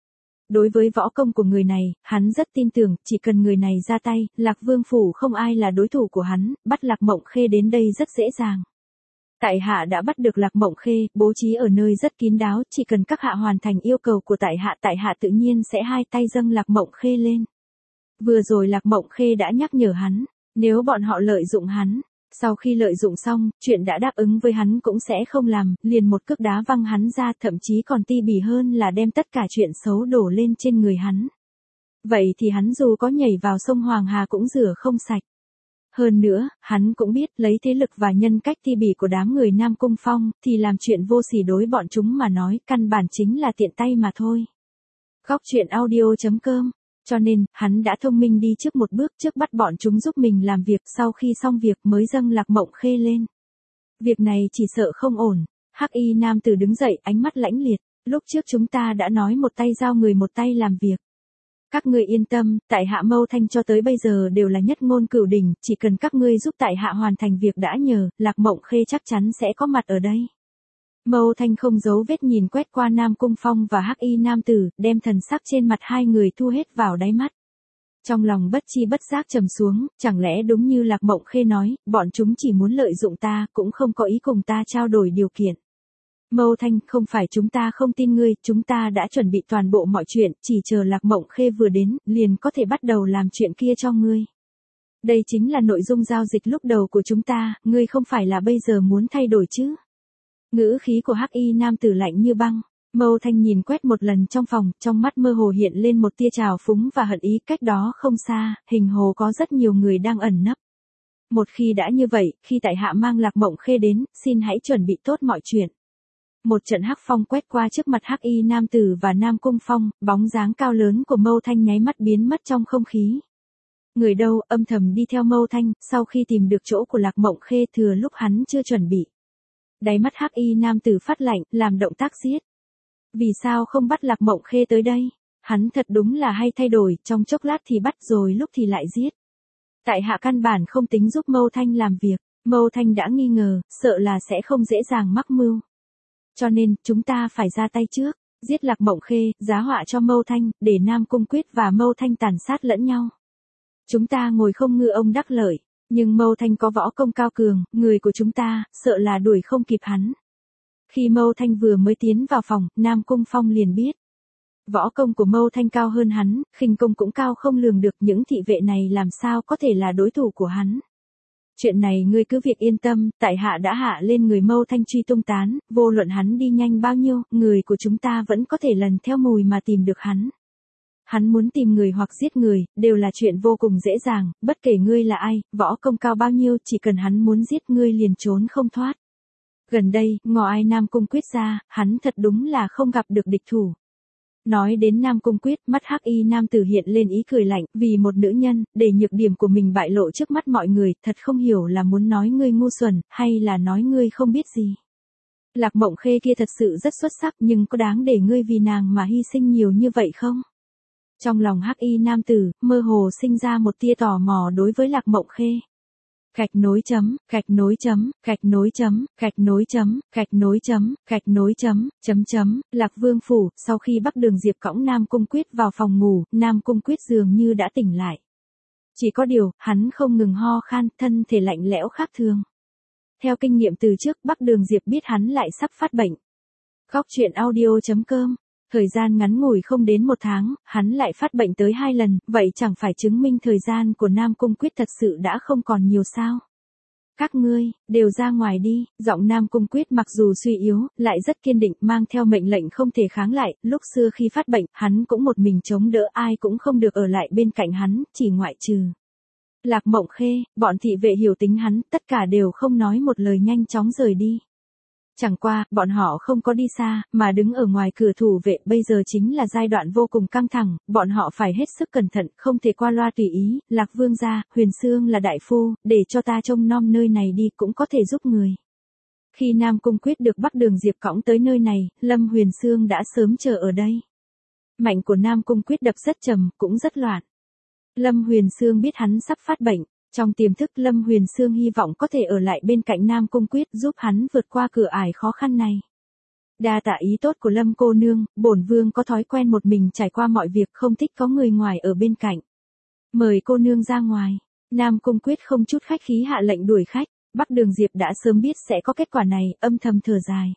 Đối với võ công của người này, hắn rất tin tưởng, chỉ cần người này ra tay, Lạc Vương phủ không ai là đối thủ của hắn, bắt Lạc Mộng Khê đến đây rất dễ dàng. Tại hạ đã bắt được Lạc Mộng Khê, bố trí ở nơi rất kín đáo, chỉ cần các hạ hoàn thành yêu cầu của tại hạ, tại hạ tự nhiên sẽ hai tay dâng Lạc Mộng Khê lên. Vừa rồi Lạc Mộng Khê đã nhắc nhở hắn, nếu bọn họ lợi dụng hắn, Sau khi lợi dụng xong, chuyện đã đáp ứng với hắn cũng sẽ không làm, liền một cước đá văng hắn ra, thậm chí còn ti bỉ hơn là đem tất cả chuyện xấu đổ lên trên người hắn. Vậy thì hắn dù có nhảy vào sông Hoàng Hà cũng rửa không sạch. Hơn nữa, hắn cũng biết lấy thế lực và nhân cách ti bỉ của đám người Nam Cung Phong, thì làm chuyện vô sỉ đối bọn chúng mà nói, căn bản chính là tiện tay mà thôi. Góc truyện audio chấm com. Cho nên, hắn đã thông minh đi trước một bước, trước bắt bọn chúng giúp mình làm việc, sau khi xong việc mới dâng Lạc Mộng Khê lên. Việc này chỉ sợ không ổn. Hắc y nam tử đứng dậy, ánh mắt lãnh liệt. Lúc trước chúng ta đã nói một tay giao người một tay làm việc. Các ngươi yên tâm, tại hạ Mâu Thanh cho tới bây giờ đều là nhất ngôn cửu đỉnh, chỉ cần các ngươi giúp tại hạ hoàn thành việc đã nhờ, Lạc Mộng Khê chắc chắn sẽ có mặt ở đây. Mâu Thanh không giấu vết nhìn quét qua Nam Cung Phong và Hắc y nam tử, đem thần sắc trên mặt hai người thu hết vào đáy mắt. Trong lòng bất chi bất giác trầm xuống, chẳng lẽ đúng như Lạc Mộng Khê nói, bọn chúng chỉ muốn lợi dụng ta, cũng không có ý cùng ta trao đổi điều kiện. Mâu Thanh, không phải chúng ta không tin ngươi, chúng ta đã chuẩn bị toàn bộ mọi chuyện, chỉ chờ Lạc Mộng Khê vừa đến, liền có thể bắt đầu làm chuyện kia cho ngươi. Đây chính là nội dung giao dịch lúc đầu của chúng ta, ngươi không phải là bây giờ muốn thay đổi chứ? Ngữ khí của Hắc y nam tử lạnh như băng. Mâu Thanh nhìn quét một lần trong phòng, trong mắt mơ hồ hiện lên một tia trào phúng và hận ý, cách đó không xa, hình hồ có rất nhiều người đang ẩn nấp. Một khi đã như vậy, khi tại hạ mang Lạc Mộng Khê đến, xin hãy chuẩn bị tốt mọi chuyện. Một trận hắc phong quét qua trước mặt Hắc y nam tử và Nam Cung Phong, bóng dáng cao lớn của Mâu Thanh nháy mắt biến mất trong không khí. Người đâu, âm thầm đi theo Mâu Thanh, sau khi tìm được chỗ của Lạc Mộng Khê thừa lúc hắn chưa chuẩn bị. Đáy mắt Hắc y nam tử phát lạnh, làm động tác giết. Vì sao không bắt Lạc Mộng Khê tới đây? Hắn thật đúng là hay thay đổi, trong chốc lát thì bắt rồi lúc thì lại giết. Tại hạ căn bản không tính giúp Mâu Thanh làm việc, Mâu Thanh đã nghi ngờ, sợ là sẽ không dễ dàng mắc mưu. Cho nên, chúng ta phải ra tay trước, giết Lạc Mộng Khê, giá họa cho Mâu Thanh, để Nam Cung Quyết và Mâu Thanh tàn sát lẫn nhau. Chúng ta ngồi không ngư ông đắc lợi, nhưng Mâu Thanh có võ công cao cường, người của chúng ta, sợ là đuổi không kịp hắn. Khi Mâu Thanh vừa mới tiến vào phòng, Nam Cung Phong liền biết. Võ công của Mâu Thanh cao hơn hắn, khinh công cũng cao không lường được, những thị vệ này làm sao có thể là đối thủ của hắn. Chuyện này ngươi cứ việc yên tâm, tại hạ đã hạ lên người Mâu Thanh truy tung tán, vô luận hắn đi nhanh bao nhiêu, người của chúng ta vẫn có thể lần theo mùi mà tìm được hắn. Hắn muốn tìm người hoặc giết người, đều là chuyện vô cùng dễ dàng, bất kể ngươi là ai, võ công cao bao nhiêu, chỉ cần hắn muốn giết ngươi liền trốn không thoát. Gần đây, ngoài Nam Cung Quyết ra, hắn thật đúng là không gặp được địch thủ. Nói đến Nam Cung Quyết, mắt Hắc y nam tử hiện lên ý cười lạnh, vì một nữ nhân, để nhược điểm của mình bại lộ trước mắt mọi người, thật không hiểu là muốn nói ngươi ngu xuẩn, hay là nói ngươi không biết gì. Lạc Mộng Khê kia thật sự rất xuất sắc, nhưng có đáng để ngươi vì nàng mà hy sinh nhiều như vậy không? Trong lòng Hắc y nam tử, mơ hồ sinh ra một tia tò mò đối với Lạc Mộng Khê. Gạch nối chấm, gạch nối chấm, gạch nối chấm, gạch nối chấm, gạch nối chấm, gạch nối chấm, chấm chấm, Lạc Vương phủ, sau khi Bắc Đường Diệp cõng Nam Cung Quyết vào phòng ngủ, Nam Cung Quyết dường như đã tỉnh lại. Chỉ có điều, hắn không ngừng ho khan, thân thể lạnh lẽo khác thường. Theo kinh nghiệm từ trước, Bắc Đường Diệp biết hắn lại sắp phát bệnh. Góc truyện audio chấm com. Thời gian ngắn ngủi không đến một tháng, hắn lại phát bệnh tới hai lần, vậy chẳng phải chứng minh thời gian của Nam Cung Quyết thật sự đã không còn nhiều sao? Các ngươi, đều ra ngoài đi, giọng Nam Cung Quyết mặc dù suy yếu, lại rất kiên định, mang theo mệnh lệnh không thể kháng lại, lúc xưa khi phát bệnh, hắn cũng một mình chống đỡ, ai cũng không được ở lại bên cạnh hắn, chỉ ngoại trừ Lạc Mộng Khê, bọn thị vệ hiểu tính hắn, tất cả đều không nói một lời nhanh chóng rời đi. Chẳng qua, bọn họ không có đi xa, mà đứng ở ngoài cửa thủ vệ, bây giờ chính là giai đoạn vô cùng căng thẳng, bọn họ phải hết sức cẩn thận, không thể qua loa tùy ý, Lạc Vương gia, Huyền Xương là đại phu, để cho ta trông nom nơi này đi cũng có thể giúp người. Khi Nam Cung Quyết được Bắc Đường Diệp cõng tới nơi này, Lâm Huyền Xương đã sớm chờ ở đây. Mạnh của Nam Cung Quyết đập rất trầm, cũng rất loạn. Lâm Huyền Xương biết hắn sắp phát bệnh. Trong tiềm thức Lâm Huyền Xương hy vọng có thể ở lại bên cạnh Nam Cung Quyết giúp hắn vượt qua cửa ải khó khăn này. Đa tạ ý tốt của Lâm cô nương, bổn vương có thói quen một mình trải qua mọi việc, không thích có người ngoài ở bên cạnh. Mời cô nương ra ngoài. Nam Cung Quyết không chút khách khí hạ lệnh đuổi khách, Bắc Đường Diệp đã sớm biết sẽ có kết quả này, âm thầm thở dài.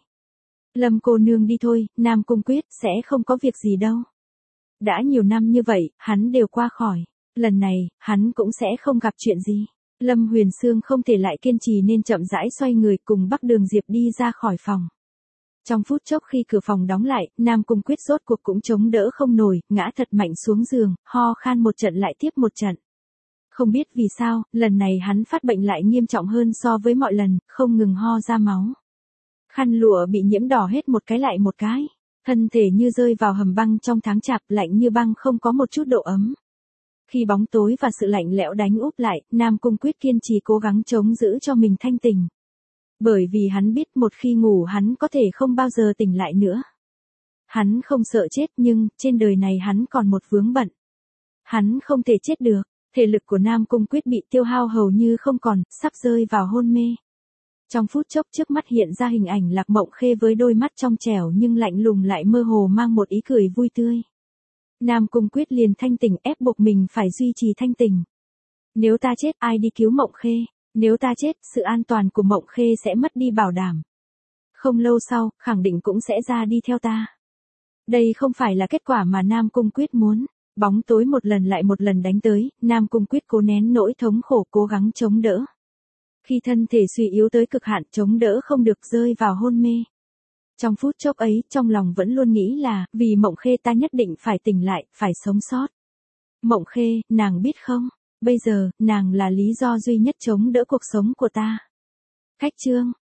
Lâm cô nương đi thôi, Nam Cung Quyết sẽ không có việc gì đâu. Đã nhiều năm như vậy, hắn đều qua khỏi. Lần này, hắn cũng sẽ không gặp chuyện gì. Lâm Huyền Sương không thể lại kiên trì nên chậm rãi xoay người cùng Bắc Đường Diệp đi ra khỏi phòng. Trong phút chốc khi cửa phòng đóng lại, Nam Cung Quyết rốt cuộc cũng chống đỡ không nổi, ngã thật mạnh xuống giường, ho khan một trận lại tiếp một trận. Không biết vì sao, lần này hắn phát bệnh lại nghiêm trọng hơn so với mọi lần, không ngừng ho ra máu. Khăn lụa bị nhiễm đỏ hết một cái lại một cái. Thân thể như rơi vào hầm băng trong tháng chạp, lạnh như băng, không có một chút độ ấm. Khi bóng tối và sự lạnh lẽo đánh úp lại, Nam Cung Quyết kiên trì cố gắng chống giữ cho mình thanh tỉnh. Bởi vì hắn biết một khi ngủ hắn có thể không bao giờ tỉnh lại nữa. Hắn không sợ chết nhưng, trên đời này hắn còn một vướng bận. Hắn không thể chết được, thể lực của Nam Cung Quyết bị tiêu hao hầu như không còn, sắp rơi vào hôn mê. Trong phút chốc trước mắt hiện ra hình ảnh Lạc Mộng Khê với đôi mắt trong trẻo nhưng lạnh lùng lại mơ hồ mang một ý cười vui tươi. Nam Cung Quyết liền thanh tỉnh, ép buộc mình phải duy trì thanh tỉnh. Nếu ta chết, ai đi cứu Mộng Khê? Nếu ta chết, sự an toàn của Mộng Khê sẽ mất đi bảo đảm. Không lâu sau, khẳng định cũng sẽ ra đi theo ta. Đây không phải là kết quả mà Nam Cung Quyết muốn. Bóng tối một lần lại một lần đánh tới, Nam Cung Quyết cố nén nỗi thống khổ cố gắng chống đỡ. Khi thân thể suy yếu tới cực hạn chống đỡ không được rơi vào hôn mê. Trong phút chốc ấy, trong lòng vẫn luôn nghĩ là, vì Mộng Khê ta nhất định phải tỉnh lại, phải sống sót. Mộng Khê, nàng biết không? Bây giờ, nàng là lý do duy nhất chống đỡ cuộc sống của ta. Khách chương